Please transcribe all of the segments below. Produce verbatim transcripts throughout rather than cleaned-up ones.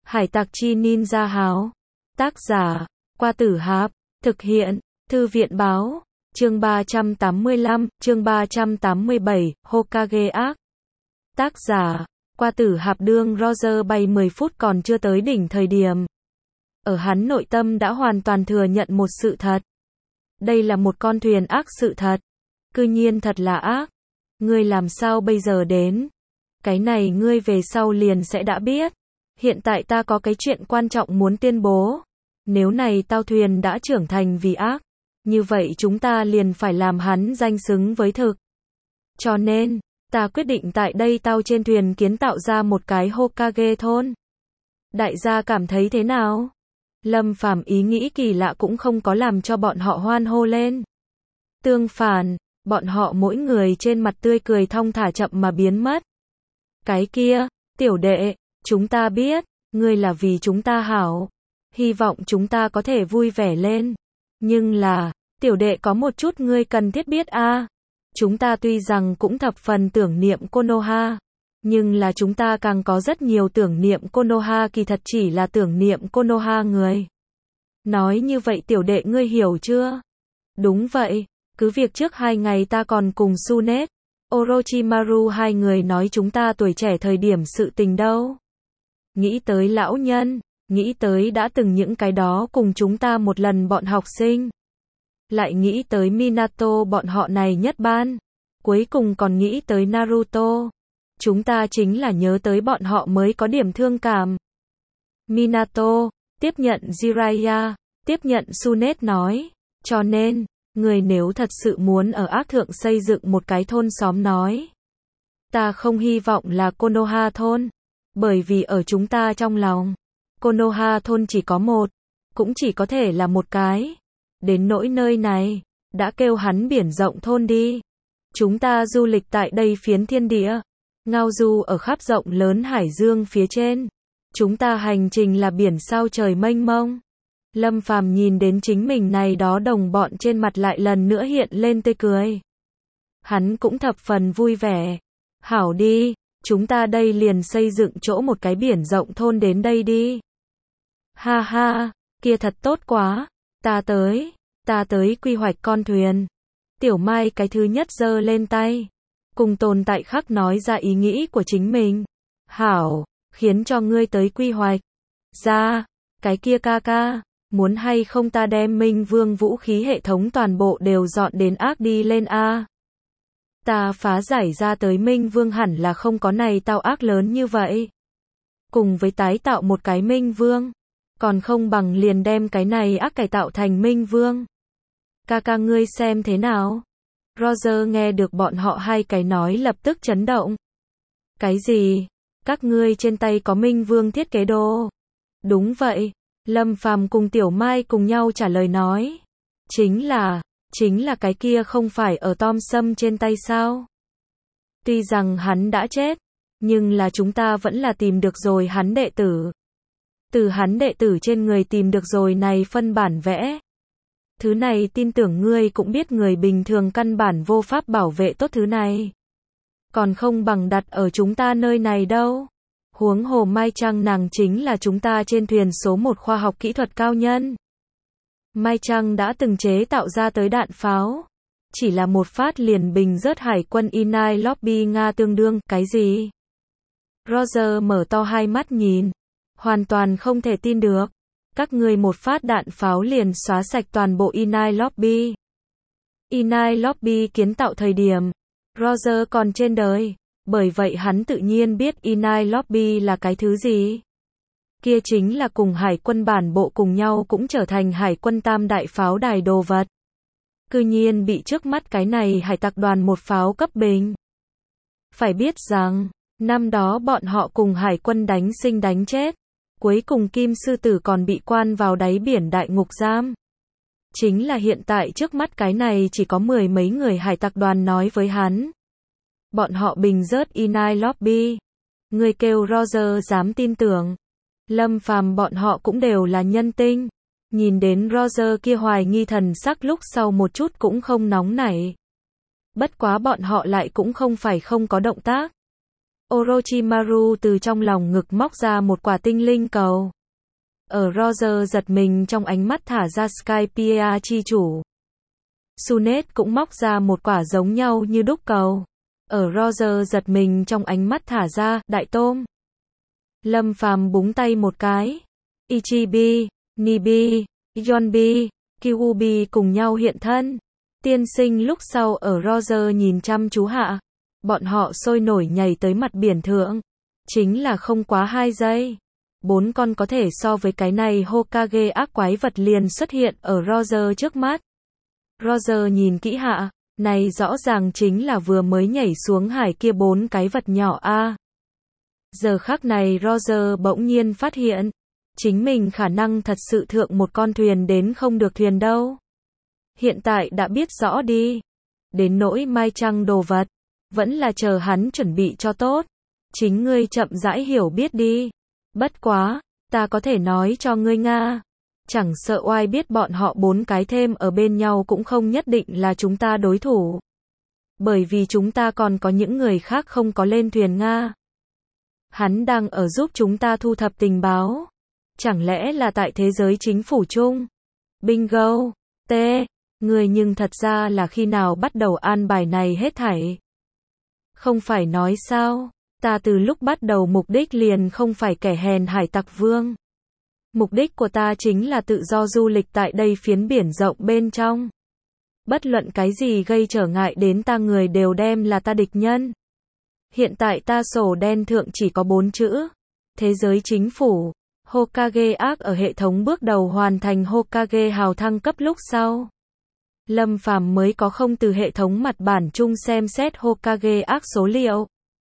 Hải tặc chi ninja háo. Tác giả, Qua Tử Hạp. Thực hiện, Thư viện báo. Chương ba trăm tám mươi lăm, chương ba trăm tám mươi bảy, Hokage ác. Tác giả, Qua Tử Hạp. Đương Roger bay mười phút còn chưa tới đỉnh thời điểm. Ở hắn nội tâm đã hoàn toàn thừa nhận một sự thật. Đây là một con thuyền ác sự thật. Cư nhiên thật là ác. Ngươi làm sao bây giờ đến? Cái này ngươi về sau liền sẽ đã biết. Hiện tại ta có cái chuyện quan trọng muốn tuyên bố. Nếu này tao thuyền đã trưởng thành vì ác, như vậy chúng ta liền phải làm hắn danh xứng với thực. Cho nên, ta quyết định tại đây tao trên thuyền kiến tạo ra một cái Hokage thôn. Đại gia cảm thấy thế nào? Lâm Phàm ý nghĩ kỳ lạ cũng không có làm cho bọn họ hoan hô lên. Tương phản, bọn họ mỗi người trên mặt tươi cười thong thả chậm mà biến mất. Cái kia, tiểu đệ, chúng ta biết, ngươi là vì chúng ta hảo. Hy vọng chúng ta có thể vui vẻ lên. Nhưng là, tiểu đệ có một chút ngươi cần thiết biết a. À. Chúng ta tuy rằng cũng thập phần tưởng niệm Konoha, nhưng là chúng ta càng có rất nhiều tưởng niệm Konoha kỳ thật chỉ là tưởng niệm Konoha người. Nói như vậy tiểu đệ ngươi hiểu chưa? Đúng vậy, cứ việc trước hai ngày ta còn cùng Tsunade, Orochimaru hai người nói chúng ta tuổi trẻ thời điểm sự tình đâu. Nghĩ tới lão nhân, nghĩ tới đã từng những cái đó cùng chúng ta một lần bọn học sinh. Lại nghĩ tới Minato bọn họ này nhất ban. Cuối cùng còn nghĩ tới Naruto. Chúng ta chính là nhớ tới bọn họ mới có điểm thương cảm. Minato, tiếp nhận Jiraiya, tiếp nhận Tsunade nói. Cho nên, người nếu thật sự muốn ở ác thượng xây dựng một cái thôn xóm nói. Ta không hy vọng là Konoha thôn. Bởi vì ở chúng ta trong lòng, Konoha thôn chỉ có một, cũng chỉ có thể là một cái. Đến nỗi nơi này, đã kêu hắn biển rộng thôn đi. Chúng ta du lịch tại đây phiến thiên địa, ngao du ở khắp rộng lớn hải dương phía trên. Chúng ta hành trình là biển sao trời mênh mông. Lâm Phàm nhìn đến chính mình này đó đồng bọn trên mặt lại lần nữa hiện lên tươi cười. Hắn cũng thập phần vui vẻ. Hảo đi, chúng ta đây liền xây dựng chỗ một cái biển rộng thôn đến đây đi. Ha ha, kia thật tốt quá. Ta tới, ta tới quy hoạch con thuyền. Tiểu Mai cái thứ nhất giơ lên tay. Cùng Tồn Tại Khắc nói ra ý nghĩ của chính mình. Hảo, khiến cho ngươi tới quy hoạch. Ra, cái kia ca ca, muốn hay không ta đem Minh Vương vũ khí hệ thống toàn bộ đều dọn đến ác đi lên a. Ta phá giải ra tới Minh Vương hẳn là không có này tao ác lớn như vậy. Cùng với tái tạo một cái Minh Vương, còn không bằng liền đem cái này ác cải tạo thành Minh Vương. Ca ca ngươi xem thế nào? Roger nghe được bọn họ hai cái nói lập tức chấn động. Cái gì? Các ngươi trên tay có Minh Vương thiết kế đồ? Đúng vậy. Lâm Phàm cùng Tiểu Mai cùng nhau trả lời nói. Chính là, chính là cái kia không phải ở Tom Sâm trên tay sao? Tuy rằng hắn đã chết, nhưng là chúng ta vẫn là tìm được rồi hắn đệ tử. Từ hắn đệ tử trên người tìm được rồi này phân bản vẽ. Thứ này tin tưởng ngươi cũng biết người bình thường căn bản vô pháp bảo vệ tốt thứ này. Còn không bằng đặt ở chúng ta nơi này đâu. Huống hồ Mai Trăng nàng chính là chúng ta trên thuyền số một khoa học kỹ thuật cao nhân. Mai Trăng đã từng chế tạo ra tới đạn pháo. Chỉ là một phát liền bình rớt hải quân Inai Lobby Nga tương đương, cái gì? Roger mở to hai mắt nhìn. Hoàn toàn không thể tin được. Các ngươi một phát đạn pháo liền xóa sạch toàn bộ Inai Lobby. Inai Lobby kiến tạo thời điểm, Roger còn trên đời. Bởi vậy hắn tự nhiên biết Inai Lobby là cái thứ gì. Kia chính là cùng hải quân bản bộ cùng nhau cũng trở thành hải quân tam đại pháo đài đồ vật. Cư nhiên bị trước mắt cái này hải tặc đoàn một pháo cấp bình. Phải biết rằng, năm đó bọn họ cùng hải quân đánh sinh đánh chết. Cuối cùng Kim Sư Tử còn bị quan vào đáy biển đại ngục giam. Chính là hiện tại trước mắt cái này chỉ có mười mấy người hải tặc đoàn nói với hắn. Bọn họ bình rớt Inai Lobby. Người kêu Roger dám tin tưởng. Lâm Phàm bọn họ cũng đều là nhân tinh. Nhìn đến Roger kia hoài nghi thần sắc lúc sau một chút cũng không nóng nảy. Bất quá bọn họ lại cũng không phải không có động tác. Orochimaru từ trong lòng ngực móc ra một quả tinh linh cầu. Ở Roger giật mình trong ánh mắt thả ra Skypiea chi chủ. Sunnet cũng móc ra một quả giống nhau như đúc cầu. Ở Roger giật mình trong ánh mắt thả ra, đại tôm. Lâm Phàm búng tay một cái. Ichibi, Nibi, Yonbi, Kyuubi cùng nhau hiện thân. Tiên sinh lúc sau ở Roger nhìn chăm chú hạ. Bọn họ sôi nổi nhảy tới mặt biển thượng. Chính là không quá hai giây. Bốn con có thể so với cái này Hokage ác quái vật liền xuất hiện ở Roger trước mắt. Roger nhìn kỹ hạ. Này rõ ràng chính là vừa mới nhảy xuống hải kia bốn cái vật nhỏ a. Giờ khắc này Roger bỗng nhiên phát hiện. Chính mình khả năng thật sự thượng một con thuyền đến không được thuyền đâu. Hiện tại đã biết rõ đi. Đến nỗi mai trăng đồ vật. Vẫn là chờ hắn chuẩn bị cho tốt. Chính ngươi chậm rãi hiểu biết đi. Bất quá, ta có thể nói cho ngươi Nga. Chẳng sợ oai biết bọn họ bốn cái thêm ở bên nhau cũng không nhất định là chúng ta đối thủ. Bởi vì chúng ta còn có những người khác không có lên thuyền Nga. Hắn đang ở giúp chúng ta thu thập tình báo. Chẳng lẽ là tại thế giới chính phủ chung? Bingo, T, người nhưng thật ra là khi nào bắt đầu an bài này hết thảy? Không phải nói sao? Ta từ lúc bắt đầu mục đích liền không phải kẻ hèn hải tặc vương. Mục đích của ta chính là tự do du lịch tại đây phiến biển rộng bên trong. Bất luận cái gì gây trở ngại đến ta người đều đem là ta địch nhân. Hiện tại ta sổ đen thượng chỉ có bốn chữ. Thế giới chính phủ. Hokage ác ở hệ thống bước đầu hoàn thành Hokage hào thăng cấp lúc sau. Lâm Phàm mới có không từ hệ thống mặt bản chung xem xét Hokage ác số liệu.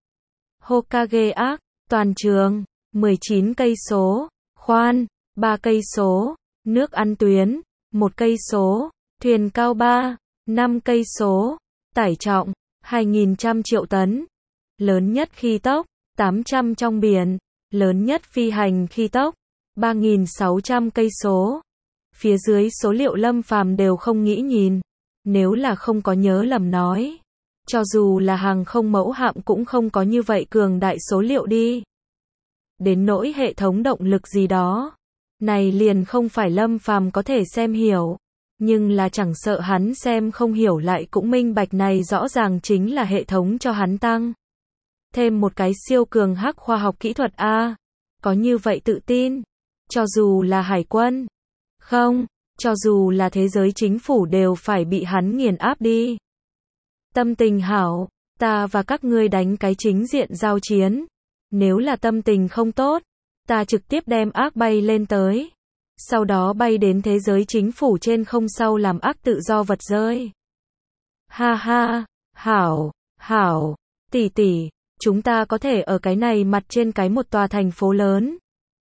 Hokage ác, toàn trường, mười chín cây số, khoan, ba cây số, nước ăn tuyến, một cây số, thuyền cao ba, năm cây số, tải trọng, hai nghìn trăm triệu tấn, lớn nhất khi tốc, tám trăm trong biển, lớn nhất phi hành khi tốc, ba nghìn sáu trăm cây số. Phía dưới số liệu Lâm Phàm đều không nghĩ nhìn, nếu là không có nhớ lầm nói. Cho dù là hàng không mẫu hạm cũng không có như vậy cường đại số liệu đi. Đến nỗi hệ thống động lực gì đó. Này liền không phải Lâm Phàm có thể xem hiểu. Nhưng là chẳng sợ hắn xem không hiểu lại cũng minh bạch này rõ ràng chính là hệ thống cho hắn tăng. Thêm một cái siêu cường hắc khoa học kỹ thuật A. Có như vậy tự tin. Cho dù là hải quân. Không, cho dù là thế giới chính phủ đều phải bị hắn nghiền áp đi. Tâm tình hảo, ta và các ngươi đánh cái chính diện giao chiến. Nếu là tâm tình không tốt, ta trực tiếp đem ác bay lên tới. Sau đó bay đến thế giới chính phủ trên không sau làm ác tự do vật rơi. Ha ha, hảo, hảo, tỷ tỷ, chúng ta có thể ở cái này mặt trên cái một tòa thành phố lớn.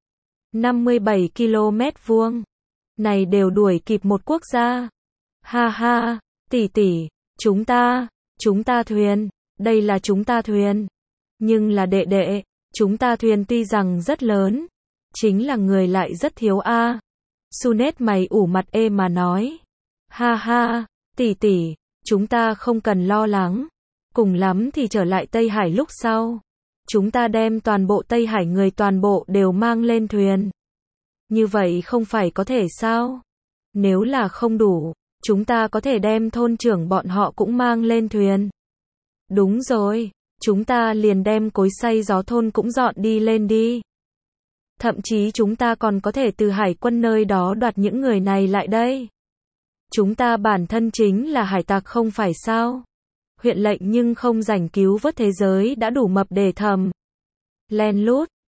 năm mươi bảy ki lô mét vuông. Này đều đuổi kịp một quốc gia. Ha ha, tỷ tỷ, chúng ta, chúng ta thuyền, đây là chúng ta thuyền. Nhưng là đệ đệ, chúng ta thuyền tuy rằng rất lớn, chính là người lại rất thiếu a. Sunnet mày ủ mặt ê mà nói. Ha ha, tỷ tỷ, chúng ta không cần lo lắng. Cùng lắm thì trở lại Tây Hải lúc sau. Chúng ta đem toàn bộ Tây Hải người toàn bộ đều mang lên thuyền. Như vậy không phải có thể sao? Nếu là không đủ, chúng ta có thể đem thôn trưởng bọn họ cũng mang lên thuyền. Đúng rồi, chúng ta liền đem cối xay gió thôn cũng dọn đi lên đi. Thậm chí chúng ta còn có thể từ hải quân nơi đó đoạt những người này lại đây. Chúng ta bản thân chính là hải tặc không phải sao? Huyện lệnh nhưng không rảnh cứu vớt thế giới đã đủ mập để thầm. Len lút,